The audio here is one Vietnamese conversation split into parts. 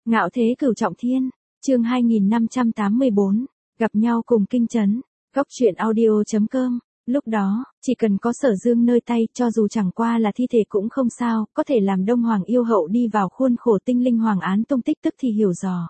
Ngạo thế cửu trọng thiên, chương 2584, gặp nhau cùng kinh trấn, góc truyện audio.com. Lúc đó, chỉ cần có Sở Dương nơi tay, cho dù chẳng qua là thi thể cũng không sao, có thể làm Đông Hoàng yêu hậu đi vào khuôn khổ tinh linh hoàng án tung tích tức thì hiểu dò.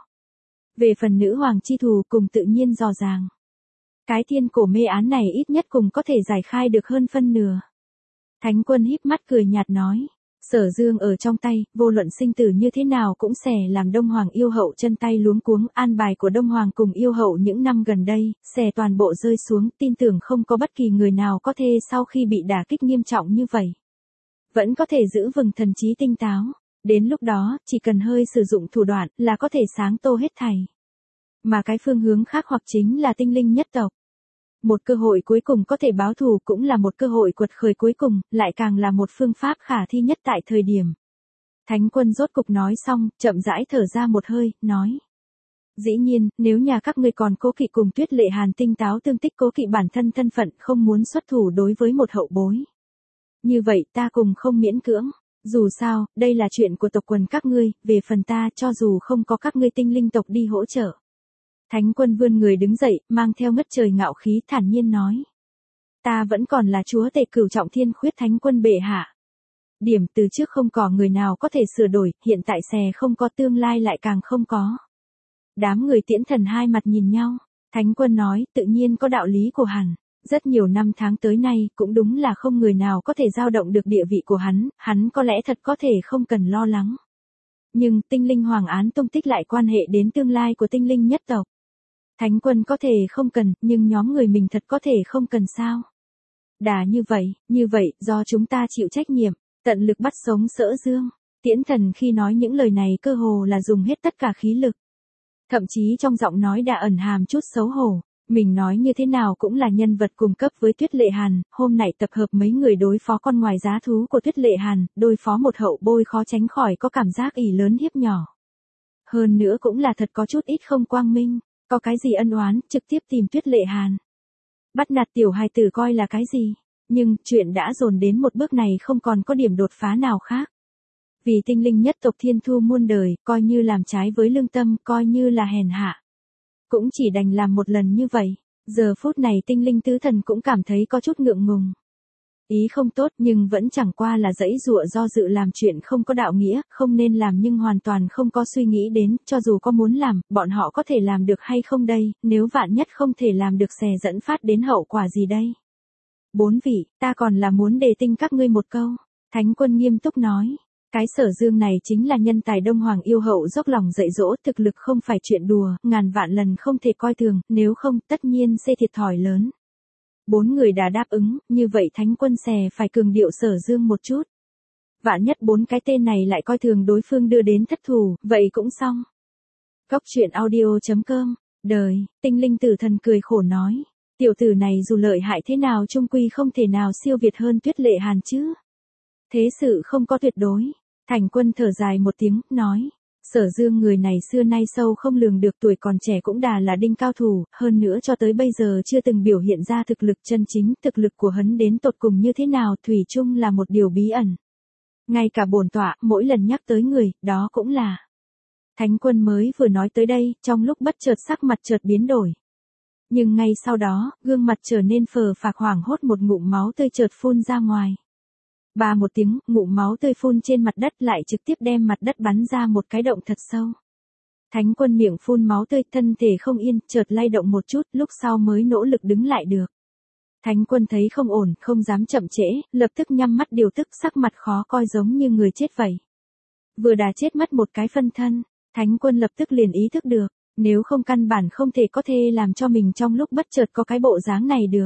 Về phần nữ hoàng chi thù cùng tự nhiên dò dàng. Cái thiên cổ mê án này ít nhất cùng có thể giải khai được hơn phân nửa. Thánh Quân híp mắt cười nhạt nói. Sở Dương ở trong tay, vô luận sinh tử như thế nào cũng sẽ làm Đông Hoàng yêu hậu chân tay luống cuống, an bài của Đông Hoàng cùng yêu hậu những năm gần đây, sẽ toàn bộ rơi xuống, tin tưởng không có bất kỳ người nào có thể sau khi bị đả kích nghiêm trọng như vậy. Vẫn có thể giữ vững thần trí tinh táo, đến lúc đó, chỉ cần hơi sử dụng thủ đoạn là có thể sáng tô hết thảy. Mà cái phương hướng khác hoặc chính là tinh linh nhất tộc. Một cơ hội cuối cùng có thể báo thù cũng là một cơ hội quật khởi cuối cùng, lại càng là một phương pháp khả thi nhất tại thời điểm. Thánh Quân rốt cục nói xong, chậm rãi thở ra một hơi, nói. Dĩ nhiên, nếu nhà các ngươi còn cố kỵ cùng Tuyết Lệ Hàn tinh táo tương tích cố kỵ bản thân thân phận không muốn xuất thủ đối với một hậu bối. Như vậy ta cùng không miễn cưỡng. Dù sao, đây là chuyện của tộc quần các ngươi, về phần ta cho dù không có các ngươi tinh linh tộc đi hỗ trợ. Thánh Quân vươn người đứng dậy, mang theo ngất trời ngạo khí thản nhiên nói. Ta vẫn còn là chúa tể cửu trọng thiên khuyết Thánh Quân bệ hạ. Điểm từ trước không có người nào có thể sửa đổi, hiện tại sẽ không có tương lai lại càng không có. Đám người Tiễn Thần hai mặt nhìn nhau, Thánh Quân nói tự nhiên có đạo lý của hắn. Rất nhiều năm tháng tới nay cũng đúng là không người nào có thể dao động được địa vị của hắn có lẽ thật có thể không cần lo lắng. Nhưng tinh linh hoàng án tung tích lại quan hệ đến tương lai của tinh linh nhất tộc. Thánh Quân có thể không cần, nhưng nhóm người mình thật có thể không cần sao. Đã như vậy, do chúng ta chịu trách nhiệm, tận lực bắt sống Sở Dương. Tiễn Thần khi nói những lời này cơ hồ là dùng hết tất cả khí lực. Thậm chí trong giọng nói đã ẩn hàm chút xấu hổ. Mình nói như thế nào cũng là nhân vật cùng cấp với Tuyết Lệ Hàn, hôm nay tập hợp mấy người đối phó con ngoài giá thú của Tuyết Lệ Hàn, đối phó một hậu bôi khó tránh khỏi có cảm giác ỷ lớn hiếp nhỏ. Hơn nữa cũng là thật có chút ít không quang minh, có cái gì ân oán, trực tiếp tìm Tuyết Lệ Hàn. Bắt nạt tiểu hài tử coi là cái gì, nhưng chuyện đã dồn đến một bước này không còn có điểm đột phá nào khác. Vì tinh linh nhất tộc thiên thu muôn đời, coi như làm trái với lương tâm, coi như là hèn hạ. Cũng chỉ đành làm một lần như vậy, giờ phút này tinh linh tứ thần cũng cảm thấy có chút ngượng ngùng. Ý không tốt nhưng vẫn chẳng qua là giãy giụa do dự làm chuyện không có đạo nghĩa, không nên làm nhưng hoàn toàn không có suy nghĩ đến, cho dù có muốn làm, bọn họ có thể làm được hay không đây, nếu vạn nhất không thể làm được sẽ dẫn phát đến hậu quả gì đây. 4 vị, ta còn là muốn đề tinh các ngươi một câu. Thánh Quân nghiêm túc nói. Cái Sở Dương này chính là nhân tài Đông Hoàng yêu hậu dốc lòng dạy dỗ, thực lực không phải chuyện đùa, ngàn vạn lần không thể coi thường, nếu không tất nhiên sẽ thiệt thòi lớn. 4 người đã đáp ứng, như vậy Thánh Quân sẽ phải cường điệu Sở Dương một chút. Vạn nhất 4 cái tên này lại coi thường đối phương đưa đến thất thủ, vậy cũng xong. Góc truyện audio.com, đời, tinh linh tử thần cười khổ nói, tiểu tử này dù lợi hại thế nào chung quy không thể nào siêu việt hơn Tuyết Lệ Hàn chứ. Thế sự không có tuyệt đối. Thánh Quân thở dài một tiếng, nói. Sở Dương người này xưa nay sâu không lường được, tuổi còn trẻ cũng đà là đinh cao thủ, hơn nữa cho tới bây giờ chưa từng biểu hiện ra thực lực chân chính, thực lực của hắn đến tột cùng như thế nào thủy chung là một điều bí ẩn. Ngay cả bổn tọa, mỗi lần nhắc tới người, đó cũng là. Thánh Quân mới vừa nói tới đây, trong lúc bất chợt sắc mặt chợt biến đổi. Nhưng ngay sau đó, gương mặt trở nên phờ phạc hoảng hốt, một ngụm máu tươi chợt phun ra ngoài. Ba một tiếng, ngụm máu tươi phun trên mặt đất lại trực tiếp đem mặt đất bắn ra một cái động thật sâu. Thánh Quân miệng phun máu tươi, thân thể không yên, chợt lay động một chút, lúc sau mới nỗ lực đứng lại được. Thánh Quân thấy không ổn, không dám chậm trễ, lập tức nhắm mắt điều tức, sắc mặt khó coi giống như người chết vậy. Vừa đã chết mất một cái phân thân, Thánh Quân lập tức liền ý thức được, nếu không căn bản không thể có thể làm cho mình trong lúc bất chợt có cái bộ dáng này được.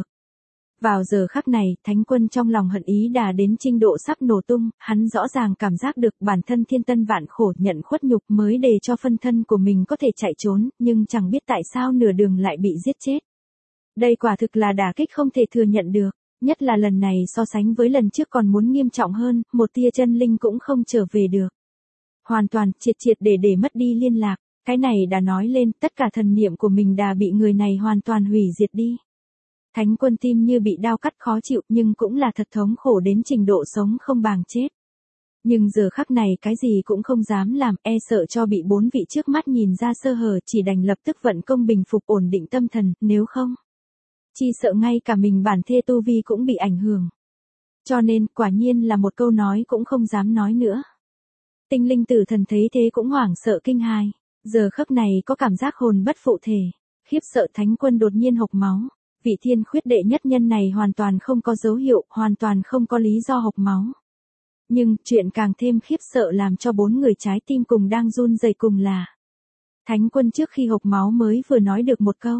Vào giờ khắc này, Thánh Quân trong lòng hận ý đã đến trình độ sắp nổ tung, hắn rõ ràng cảm giác được bản thân thiên tân vạn khổ nhận khuất nhục mới để cho phân thân của mình có thể chạy trốn, nhưng chẳng biết tại sao nửa đường lại bị giết chết. Đây quả thực là đả kích không thể thừa nhận được, nhất là lần này so sánh với lần trước còn muốn nghiêm trọng hơn, một tia chân linh cũng không trở về được. Hoàn toàn, triệt để mất đi liên lạc, cái này đã nói lên tất cả thần niệm của mình đã bị người này hoàn toàn hủy diệt đi. Thánh Quân tim như bị đao cắt khó chịu nhưng cũng là thật thống khổ đến trình độ sống không bằng chết. Nhưng giờ khắc này cái gì cũng không dám làm, e sợ cho bị 4 vị trước mắt nhìn ra sơ hở, chỉ đành lập tức vận công bình phục ổn định tâm thần, nếu không, chi sợ ngay cả mình bản thê tu vi cũng bị ảnh hưởng. Cho nên, quả nhiên là một câu nói cũng không dám nói nữa. Tinh linh tử thần thấy thế cũng hoảng sợ kinh hãi, giờ khắc này có cảm giác hồn bất phụ thể, khiếp sợ Thánh Quân đột nhiên hộc máu. Vị thiên khuyết đệ nhất nhân này hoàn toàn không có dấu hiệu, hoàn toàn không có lý do hộc máu. Nhưng, chuyện càng thêm khiếp sợ làm cho 4 người trái tim cùng đang run rẩy cùng là Thánh Quân trước khi hộc máu mới vừa nói được một câu.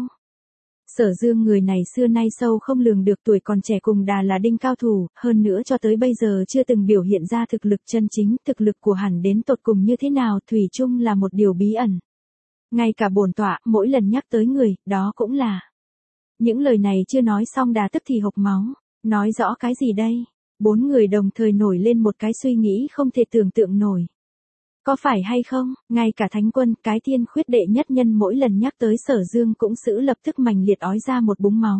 Sở Dương người này xưa nay sâu không lường được, tuổi còn trẻ cùng đà là đinh cao thủ, hơn nữa cho tới bây giờ chưa từng biểu hiện ra thực lực chân chính, thực lực của hắn đến tột cùng như thế nào thủy chung là một điều bí ẩn. Ngay cả bổn tọa, mỗi lần nhắc tới người, đó cũng là. Những lời này chưa nói xong đà tức thì hộc máu, nói rõ cái gì đây? 4 người đồng thời nổi lên một cái suy nghĩ không thể tưởng tượng nổi. Có phải hay không, ngay cả Thánh Quân, cái thiên khuyết đệ nhất nhân mỗi lần nhắc tới Sở Dương cũng giữ lập tức mành liệt ói ra một búng máu.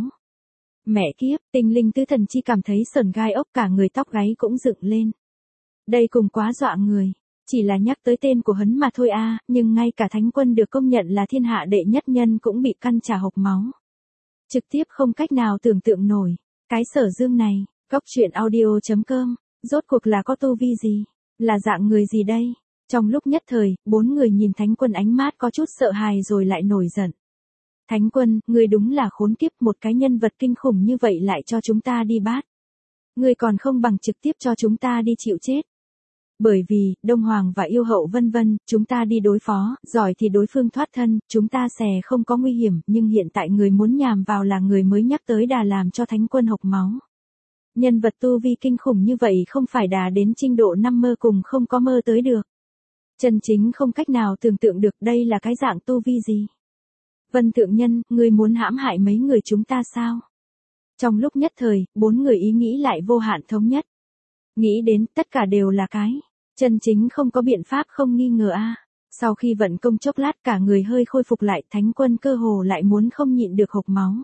Mẹ kiếp, tinh linh tứ thần chi cảm thấy sởn gai ốc cả người tóc gáy cũng dựng lên. Đây cùng quá dọa người, chỉ là nhắc tới tên của hắn mà thôi a, nhưng ngay cả Thánh Quân được công nhận là thiên hạ đệ nhất nhân cũng bị căn trả hộc máu. Trực tiếp không cách nào tưởng tượng nổi, cái Sở Dương này, Góc Truyện Audio.com, rốt cuộc là có tu vi gì, là dạng người gì đây? Trong lúc nhất thời, 4 người nhìn Thánh Quân ánh mắt có chút sợ hãi rồi lại nổi giận. Thánh Quân, ngươi đúng là khốn kiếp, một cái nhân vật kinh khủng như vậy lại cho chúng ta đi bắt. Ngươi còn không bằng trực tiếp cho chúng ta đi chịu chết. Bởi vì, Đông Hoàng và yêu hậu vân vân, chúng ta đi đối phó, giỏi thì đối phương thoát thân, chúng ta sẽ không có nguy hiểm, nhưng hiện tại người muốn nhằm vào là người mới nhắc tới đà làm cho Thánh Quân hộc máu. Nhân vật tu vi kinh khủng như vậy không phải đà đến trình độ năm mơ cùng không có mơ tới được. Chân chính không cách nào tưởng tượng được đây là cái dạng tu vi gì. Vân Thượng Nhân, ngươi muốn hãm hại mấy người chúng ta sao? Trong lúc nhất thời, 4 người ý nghĩ lại vô hạn thống nhất. Nghĩ đến, tất cả đều là cái. Chân chính không có biện pháp không nghi ngờ a. Sau khi vận công chốc lát cả người hơi khôi phục lại, Thánh Quân cơ hồ lại muốn không nhịn được hộc máu.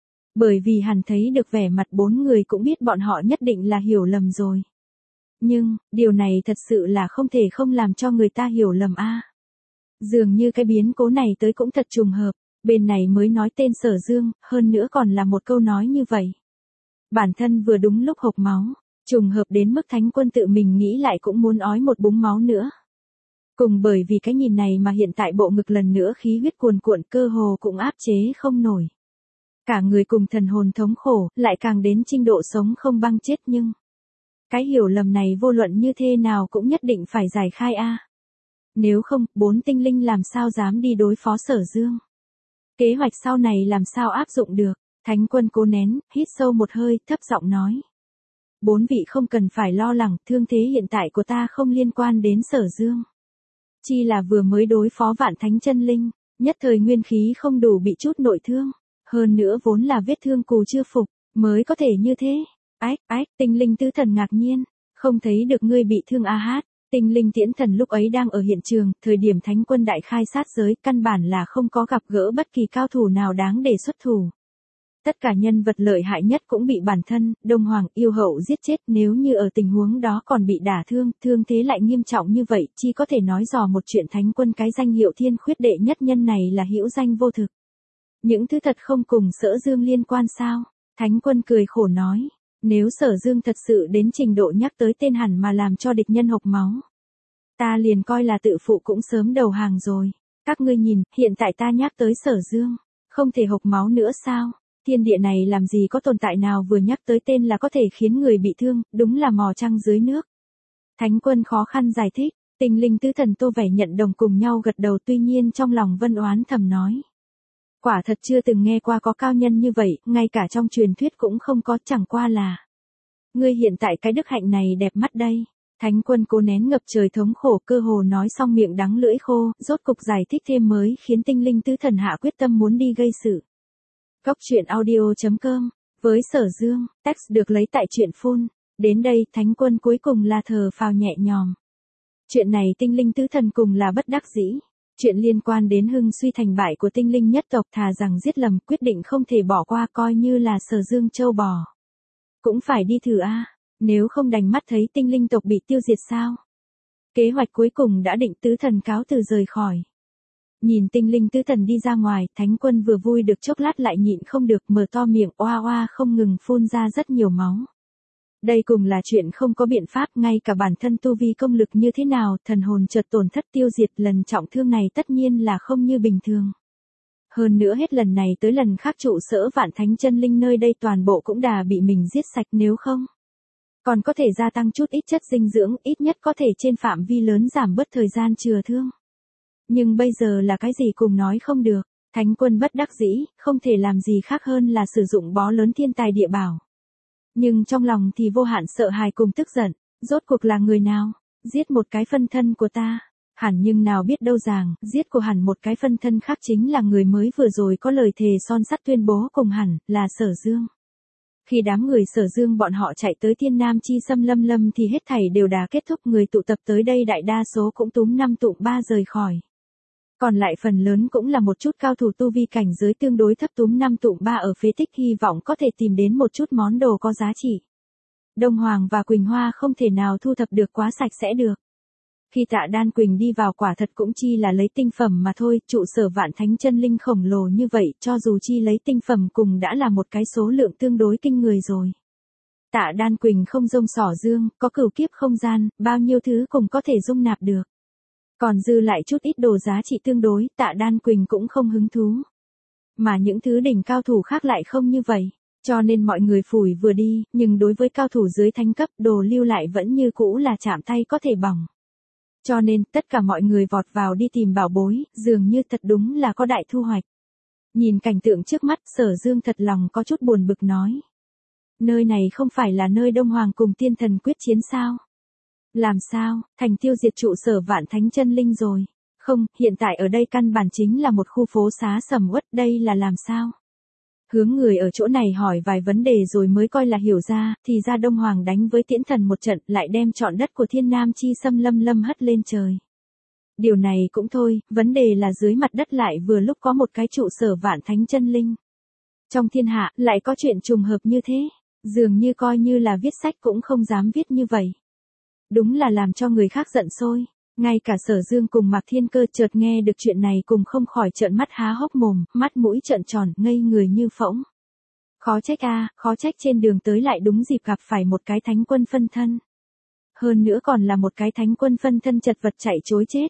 Bởi vì hắn thấy được vẻ mặt 4 người cũng biết bọn họ nhất định là hiểu lầm rồi. Nhưng, điều này thật sự là không thể không làm cho người ta hiểu lầm a. Dường như cái biến cố này tới cũng thật trùng hợp, bên này mới nói tên Sở Dương, hơn nữa còn là một câu nói như vậy. Bản thân vừa đúng lúc hộc máu, trùng hợp đến mức Thánh Quân tự mình nghĩ lại cũng muốn ói một búng máu nữa. Cùng bởi vì cái nhìn này mà hiện tại bộ ngực lần nữa khí huyết cuồn cuộn cơ hồ cũng áp chế không nổi. Cả người cùng thần hồn thống khổ, lại càng đến trình độ sống không băng chết nhưng. Cái hiểu lầm này vô luận như thế nào cũng nhất định phải giải khai a. Nếu không, 4 tinh linh làm sao dám đi đối phó Sở Dương. Kế hoạch sau này làm sao áp dụng được. Thánh Quân cố nén, hít sâu một hơi, thấp giọng nói. 4 vị không cần phải lo lắng, thương thế hiện tại của ta không liên quan đến Sở Dương. Chi là vừa mới đối phó Vạn Thánh Chân Linh, nhất thời nguyên khí không đủ bị chút nội thương. Hơn nữa vốn là vết thương cù chưa phục, mới có thể như thế. Ách, tinh linh tứ thần ngạc nhiên, không thấy được ngươi bị thương a hát. Tinh linh tiễn thần lúc ấy đang ở hiện trường, thời điểm Thánh Quân đại khai sát giới, căn bản là không có gặp gỡ bất kỳ cao thủ nào đáng để xuất thủ. Tất cả nhân vật lợi hại nhất cũng bị bản thân, Đông Hoàng yêu hậu giết chết, nếu như ở tình huống đó còn bị đả thương, thương thế lại nghiêm trọng như vậy, chỉ có thể nói dò một chuyện Thánh Quân cái danh hiệu thiên khuyết đệ nhất nhân này là hữu danh vô thực. Những thứ thật không cùng Sở Dương liên quan sao? Thánh Quân cười khổ nói. Nếu Sở Dương thật sự đến trình độ nhắc tới tên hẳn mà làm cho địch nhân hộc máu. Ta liền coi là tự phụ cũng sớm đầu hàng rồi. Các ngươi nhìn, hiện tại ta nhắc tới Sở Dương. Không thể hộc máu nữa sao? Thiên địa này làm gì có tồn tại nào vừa nhắc tới tên là có thể khiến người bị thương, đúng là mò trăng dưới nước. Thánh Quân khó khăn giải thích, tinh linh tứ thần tô vẻ nhận đồng cùng nhau gật đầu tuy nhiên trong lòng Vân oán thầm nói. Quả thật chưa từng nghe qua có cao nhân như vậy, ngay cả trong truyền thuyết cũng không có, chẳng qua là. Ngươi hiện tại cái đức hạnh này đẹp mắt đây. Thánh Quân cố nén ngập trời thống khổ cơ hồ nói xong miệng đắng lưỡi khô, rốt cục giải thích thêm mới khiến tinh linh tứ thần hạ quyết tâm muốn đi gây sự. Góc Truyện Audio.com, với Sở Dương, text được lấy tại truyện phun. Đến đây Thánh Quân cuối cùng là thở phào nhẹ nhõm. Chuyện này tinh linh tứ thần cùng là bất đắc dĩ. Chuyện liên quan đến hưng suy thành bại của tinh linh nhất tộc thà rằng giết lầm quyết định không thể bỏ qua coi như là Sở Dương châu bò. Cũng phải đi thử a, nếu không đành mắt thấy tinh linh tộc bị tiêu diệt sao. Kế hoạch cuối cùng đã định, tứ thần cáo từ rời khỏi. Nhìn tinh linh tứ thần đi ra ngoài, Thánh Quân vừa vui được chốc lát lại nhịn không được, mở to miệng oa oa không ngừng phun ra rất nhiều máu. Đây cùng là chuyện không có biện pháp, ngay cả bản thân tu vi công lực như thế nào, thần hồn chợt tổn thất tiêu diệt, lần trọng thương này tất nhiên là không như bình thường. Hơn nữa hết lần này tới lần khác trụ sở Vạn Thánh Chân Linh nơi đây toàn bộ cũng đã bị mình giết sạch, nếu không còn có thể gia tăng chút ít chất dinh dưỡng, ít nhất có thể trên phạm vi lớn giảm bớt thời gian chữa thương. Nhưng bây giờ là cái gì cùng nói không được, Thánh Quân bất đắc dĩ, không thể làm gì khác hơn là sử dụng bó lớn thiên tài địa bảo. Nhưng trong lòng thì vô hạn sợ hãi cùng tức giận, rốt cuộc là người nào giết một cái phân thân của ta? Hẳn nhưng nào biết đâu rằng, giết của hẳn một cái phân thân khác chính là người mới vừa rồi có lời thề son sắt tuyên bố cùng hẳn, là Sở Dương. Khi đám người Sở Dương bọn họ chạy tới Thiên Nam Chi Xâm Lâm Lâm thì hết thảy đều đã kết thúc, người tụ tập tới đây đại đa số cũng túm 5 tụm 3 rời khỏi. Còn lại phần lớn cũng là một chút cao thủ tu vi cảnh giới tương đối thấp túm 5 tụm 3 ở phế tích, hy vọng có thể tìm đến một chút món đồ có giá trị. Đông Hoàng và Quỳnh Hoa không thể nào thu thập được quá sạch sẽ được. Khi Tạ Đan Quỳnh đi vào quả thật cũng chi là lấy tinh phẩm mà thôi, trụ sở Vạn Thánh Chân Linh khổng lồ như vậy, cho dù chi lấy tinh phẩm cùng đã là một cái số lượng tương đối kinh người rồi. Tạ Đan Quỳnh không rông xỏ dương, có cửu kiếp không gian, bao nhiêu thứ cùng có thể dung nạp được. Còn dư lại chút ít đồ giá trị tương đối, Tạ Đan Quỳnh cũng không hứng thú. Mà những thứ đỉnh cao thủ khác lại không như vậy. Cho nên mọi người phủi vừa đi, nhưng đối với cao thủ dưới thánh cấp, đồ lưu lại vẫn như cũ là chạm tay có thể bỏng. Cho nên, tất cả mọi người vọt vào đi tìm bảo bối, dường như thật đúng là có đại thu hoạch. Nhìn cảnh tượng trước mắt, Sở Dương thật lòng có chút buồn bực nói. Nơi này không phải là nơi Đông Hoàng cùng tiên thần quyết chiến sao? Làm sao, thành tiêu diệt trụ sở Vạn Thánh Chân Linh rồi? Không, hiện tại ở đây căn bản chính là một khu phố xá sầm uất, đây là làm sao? Hướng người ở chỗ này hỏi vài vấn đề rồi mới coi là hiểu ra, thì ra Đông Hoàng đánh với Tiễn Thần một trận, lại đem trọn đất của Thiên Nam Chi Xâm Lâm Lâm hất lên trời. Điều này cũng thôi, vấn đề là dưới mặt đất lại vừa lúc có một cái trụ sở Vạn Thánh Chân Linh. Trong thiên hạ, lại có chuyện trùng hợp như thế, dường như coi như là viết sách cũng không dám viết như vậy. Đúng là làm cho người khác giận sôi. Ngay cả Sở Dương cùng Mạc Thiên Cơ chợt nghe được chuyện này cùng không khỏi trợn mắt há hốc mồm, mắt mũi trợn tròn, ngây người như phỗng. Khó trách khó trách trên đường tới lại đúng dịp gặp phải một cái thánh quân phân thân. Hơn nữa còn là một cái thánh quân phân thân chật vật chạy trối chết.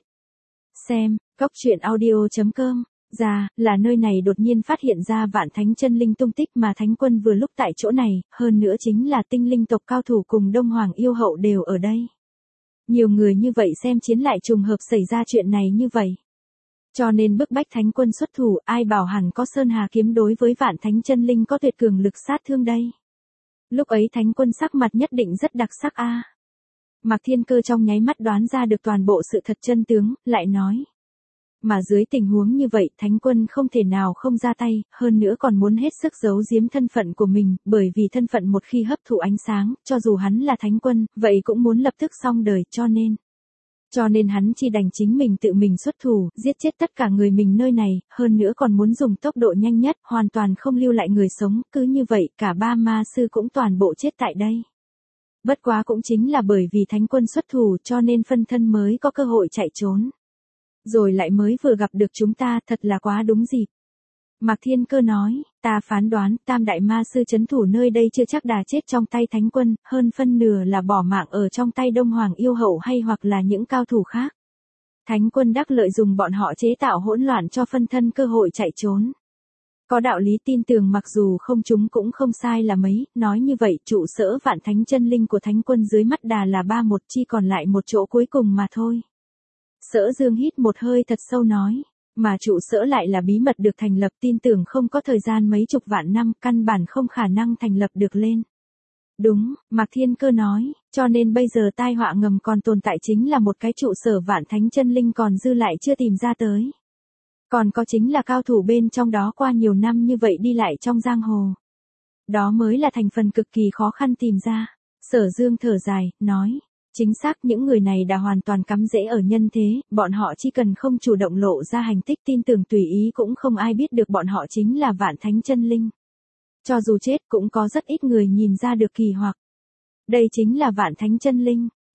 Xem, góc truyện audio.com, là nơi này đột nhiên phát hiện ra Vạn Thánh Chân Linh tung tích mà thánh quân vừa lúc tại chỗ này, hơn nữa chính là tinh linh tộc cao thủ cùng Đông Hoàng yêu hậu đều ở đây. Nhiều người như vậy xem chiến lại trùng hợp xảy ra chuyện này như vậy. Cho nên bức bách thánh quân xuất thủ, ai bảo hẳn có Sơn Hà kiếm đối với Vạn Thánh Chân Linh có tuyệt cường lực sát thương đây. Lúc ấy thánh quân sắc mặt nhất định rất đặc sắc Mạc Thiên Cơ trong nháy mắt đoán ra được toàn bộ sự thật chân tướng, lại nói. Mà dưới tình huống như vậy, thánh quân không thể nào không ra tay, hơn nữa còn muốn hết sức giấu giếm thân phận của mình, bởi vì thân phận một khi hấp thụ ánh sáng, cho dù hắn là thánh quân, vậy cũng muốn lập tức xong đời, cho nên hắn chỉ đành chính mình tự mình xuất thủ, giết chết tất cả người mình nơi này, hơn nữa còn muốn dùng tốc độ nhanh nhất, hoàn toàn không lưu lại người sống, cứ như vậy, cả ba ma sư cũng toàn bộ chết tại đây. Bất quá cũng chính là bởi vì thánh quân xuất thủ cho nên phân thân mới có cơ hội chạy trốn. Rồi lại mới vừa gặp được chúng ta, thật là quá đúng dịp. Mạc Thiên Cơ nói, ta phán đoán, tam đại ma sư trấn thủ nơi đây chưa chắc đã chết trong tay thánh quân, hơn phân nửa là bỏ mạng ở trong tay Đông Hoàng yêu hậu hay hoặc là những cao thủ khác. Thánh quân đắc lợi dùng bọn họ chế tạo hỗn loạn cho phân thân cơ hội chạy trốn. Có đạo lý tin tưởng, mặc dù không chúng cũng không sai là mấy, nói như vậy trụ sở Vạn Thánh Chân Linh của thánh quân dưới mắt đà là 3-1, chi còn lại một chỗ cuối cùng mà thôi. Sở Dương hít một hơi thật sâu nói, mà trụ sở lại là bí mật được thành lập, tin tưởng không có thời gian mấy chục vạn năm, căn bản không khả năng thành lập được lên. Đúng, Mạc Thiên Cơ nói, cho nên bây giờ tai họa ngầm còn tồn tại chính là một cái trụ sở Vạn Thánh Chân Linh còn dư lại chưa tìm ra tới. Còn có chính là cao thủ bên trong đó qua nhiều năm như vậy đi lại trong giang hồ. Đó mới là thành phần cực kỳ khó khăn tìm ra. Sở Dương thở dài, nói, chính xác những người này đã hoàn toàn cắm rễ ở nhân thế, bọn họ chỉ cần không chủ động lộ ra hành tích, tin tưởng tùy ý cũng không ai biết được bọn họ chính là Vạn Thánh Chân Linh. Cho dù chết cũng có rất ít người nhìn ra được kỳ hoặc. Đây chính là Vạn Thánh Chân Linh.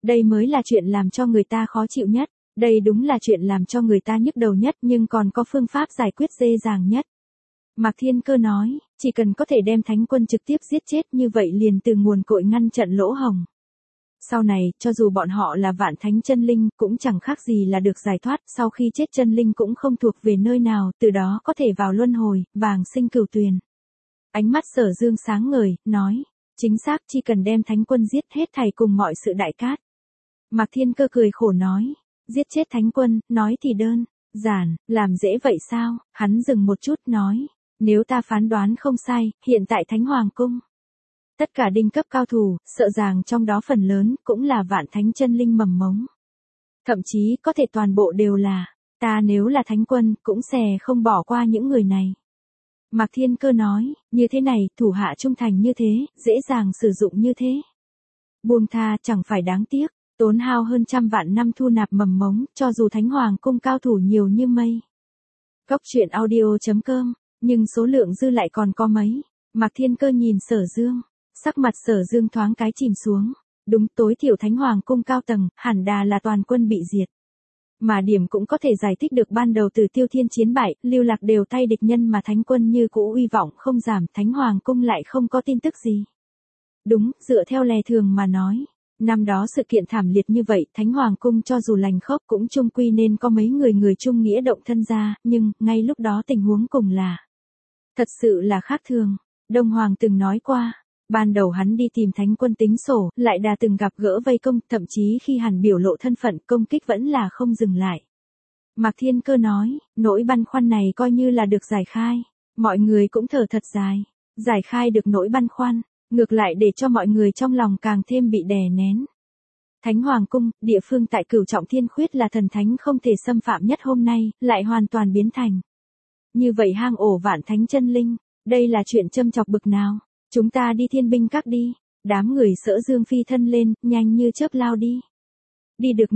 Đây mới là chuyện làm cho người ta khó chịu nhất. Đây đúng là chuyện làm cho người ta nhức đầu nhất nhưng còn có phương pháp giải quyết dễ dàng nhất. Mạc Thiên Cơ nói, chỉ cần có thể đem thánh quân trực tiếp giết chết như vậy liền từ nguồn cội ngăn trận lỗ hổng. Sau này, cho dù bọn họ là vạn thánh chân linh, cũng chẳng khác gì là được giải thoát, sau khi chết chân linh cũng không thuộc về nơi nào, từ đó có thể vào luân hồi, vàng sinh cửu tuyền. Ánh mắt Sở Dương sáng ngời, nói, chính xác chỉ cần đem thánh quân giết hết thảy cùng mọi sự đại cát. Mạc Thiên Cơ cười khổ nói, giết chết thánh quân, nói thì đơn giản, làm dễ vậy sao? Hắn dừng một chút nói, nếu ta phán đoán không sai, hiện tại Thánh Hoàng Cung, tất cả đinh cấp cao thủ, sợ rằng trong đó phần lớn cũng là vạn thánh chân linh mầm mống. Thậm chí có thể toàn bộ đều là, ta nếu là thánh quân, cũng không bỏ qua những người này. Mạc Thiên Cơ nói, như thế này, thủ hạ trung thành như thế, dễ dàng sử dụng như thế. Buông tha chẳng phải đáng tiếc, tốn hao hơn trăm vạn năm thu nạp mầm mống, cho dù Thánh Hoàng Cung cao thủ nhiều như mây. Góc truyện audio.com, nhưng số lượng dư lại còn có mấy. Mạc Thiên Cơ nhìn Sở Dương, sắc mặt Sở Dương thoáng cái chìm xuống. Đúng, tối thiểu Thánh Hoàng Cung cao tầng, hẳn đà là toàn quân bị diệt. Mà điểm cũng có thể giải thích được ban đầu từ Tiêu Thiên chiến bại, lưu lạc đều tay địch nhân mà Thánh quân như cũ uy vọng không giảm, Thánh Hoàng Cung lại không có tin tức gì. Đúng, dựa theo lẽ thường mà nói, năm đó sự kiện thảm liệt như vậy, Thánh Hoàng Cung cho dù lành khóc cũng chung quy nên có mấy người chung nghĩa động thân ra, nhưng, ngay lúc đó tình huống cùng là thật sự là khác thường. Đông Hoàng từng nói qua, ban đầu hắn đi tìm Thánh quân tính sổ, lại đã từng gặp gỡ vây công, thậm chí khi hắn biểu lộ thân phận, công kích vẫn là không dừng lại. Mạc Thiên Cơ nói, nỗi băn khoăn này coi như là được giải khai. Mọi người cũng thở thật dài. Giải khai được nỗi băn khoăn, ngược lại để cho mọi người trong lòng càng thêm bị đè nén. Thánh Hoàng Cung, địa phương tại Cửu Trọng Thiên Khuyết là thần thánh không thể xâm phạm nhất hôm nay, lại hoàn toàn biến thành như vậy hang ổ vạn thánh chân linh. Đây là chuyện châm chọc bực nào? Chúng ta đi Thiên Binh Các đi. Đám người Sở Dương phi thân lên, nhanh như chớp lao đi. Đi được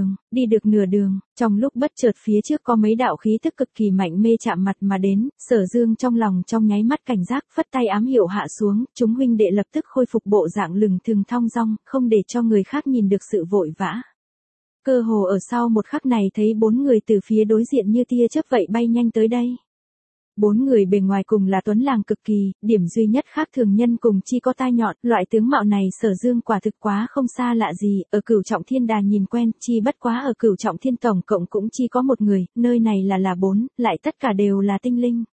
nửa đường, trong lúc bất chợt phía trước có mấy đạo khí tức cực kỳ mạnh mê chạm mặt mà đến, Sở Dương trong lòng trong nháy mắt cảnh giác, phất tay ám hiệu hạ xuống, chúng huynh đệ lập tức khôi phục bộ dạng lừng thừng thong dong, không để cho người khác nhìn được sự vội vã. Cơ hồ ở sau một khắc này thấy 4 người từ phía đối diện như tia chớp vậy bay nhanh tới đây. 4 người bề ngoài cùng là tuấn làng cực kỳ, điểm duy nhất khác thường nhân cùng chi có tai nhọn, loại tướng mạo này Sở Dương quả thực quá không xa lạ gì, ở Cửu Trọng Thiên đà nhìn quen, chi bất quá ở Cửu Trọng Thiên tổng cộng cũng chi có một người, nơi này là 4, lại tất cả đều là tinh linh.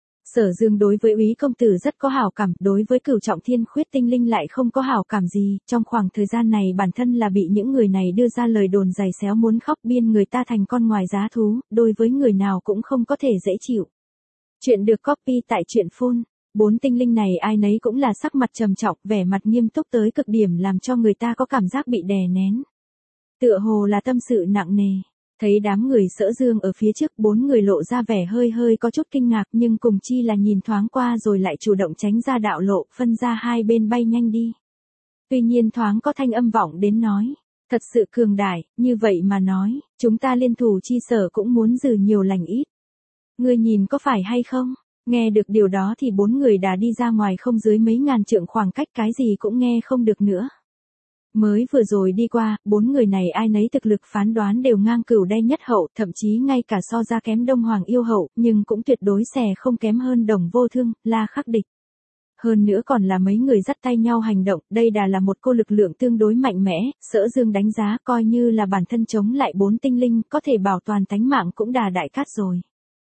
Sở Dương đối với Úy công tử rất có hảo cảm, đối với Cửu Trọng Thiên Khuyết tinh linh lại không có hảo cảm gì, trong khoảng thời gian này bản thân là bị những người này đưa ra lời đồn giày xéo muốn khóc biên người ta thành con ngoài giá thú, đối với người nào cũng không có thể dễ chịu. Chuyện được copy tại truyện phun. 4 tinh linh này ai nấy cũng là sắc mặt trầm trọng, vẻ mặt nghiêm túc tới cực điểm làm cho người ta có cảm giác bị đè nén. Tựa hồ là tâm sự nặng nề. Thấy đám người Sở Dương ở phía trước, 4 người lộ ra vẻ hơi có chút kinh ngạc nhưng cùng chi là nhìn thoáng qua rồi lại chủ động tránh ra đạo lộ, phân ra hai bên bay nhanh đi. Tuy nhiên thoáng có thanh âm vọng đến nói, thật sự cường đại, như vậy mà nói, chúng ta liên thủ chi sở cũng muốn dừ nhiều lành ít. Ngươi nhìn có phải hay không? Nghe được điều đó thì 4 người đã đi ra ngoài không dưới mấy ngàn trượng khoảng cách, cái gì cũng nghe không được nữa. Mới vừa rồi đi qua, 4 người này ai nấy thực lực phán đoán đều ngang Cửu Đay nhất hậu, thậm chí ngay cả so ra kém Đông Hoàng yêu hậu, nhưng cũng tuyệt đối không kém hơn Đồng Vô Thương, La Khắc Địch. Hơn nữa còn là mấy người dắt tay nhau hành động, đây đã là một cô lực lượng tương đối mạnh mẽ, Sở Dương đánh giá coi như là bản thân chống lại 4 tinh linh, có thể bảo toàn tánh mạng cũng đà đại cát rồi.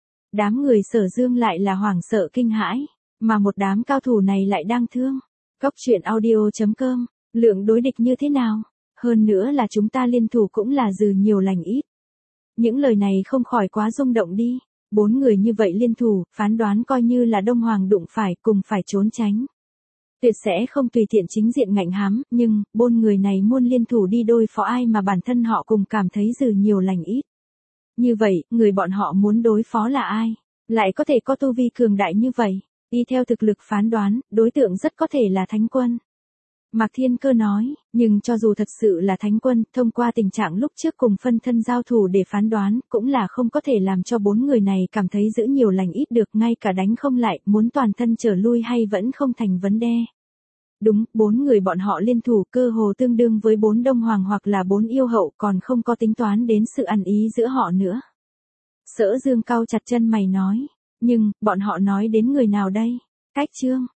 Đám người Sở Dương lại là hoảng sợ kinh hãi, mà một đám cao thủ này lại đang thương. Góc truyện audio.com, lượng đối địch như thế nào? Hơn nữa là chúng ta liên thủ cũng là dừ nhiều lành ít. Những lời này không khỏi quá rung động đi. 4 người như vậy liên thủ, phán đoán coi như là Đông Hoàng đụng phải cùng phải trốn tránh. Tuyệt sẽ không tùy tiện chính diện ngạnh hám, nhưng 4 người này muốn liên thủ đi đôi phó ai mà bản thân họ cùng cảm thấy dừ nhiều lành ít. Như vậy, người bọn họ muốn đối phó là ai? Lại có thể có tu vi cường đại như vậy? Y theo thực lực phán đoán, đối tượng rất có thể là Thánh quân. Mạc Thiên Cơ nói, nhưng cho dù thật sự là Thánh quân, thông qua tình trạng lúc trước cùng phân thân giao thủ để phán đoán, cũng là không có thể làm cho 4 người này cảm thấy giữ nhiều lành ít được, ngay cả đánh không lại, muốn toàn thân trở lui hay vẫn không thành vấn đề. Đúng, 4 người bọn họ liên thủ cơ hồ tương đương với 4 đông hoàng hoặc là 4 yêu hậu, còn không có tính toán đến sự ăn ý giữa họ nữa. Sở Dương cau chặt chân mày nói, nhưng, bọn họ nói đến người nào đây? Cách Trương,